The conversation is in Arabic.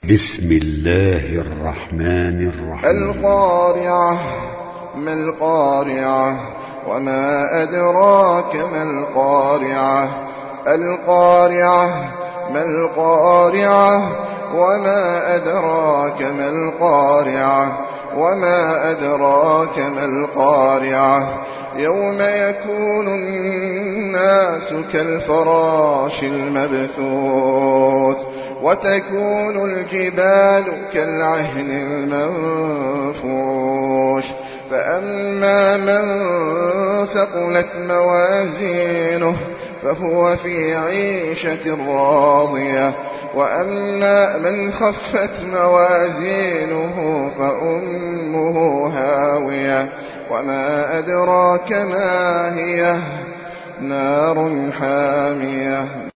بسم الله الرحمن الرحيم. القارعة. ما القارعة؟ وما أدراك ما القارعة؟ القارعة. ما القارعة؟ وما أدراك ما القارعة؟ وما أدراك ما القارعة؟ يوم يكون الناس كالفراش المبثوث وتكون الجبال كالعهن المنفوش فأما من ثقلت موازينه فهو في عيشة راضية وأما من خفت موازينه فأمه هاوية وما أدراك ما هي نار حامية.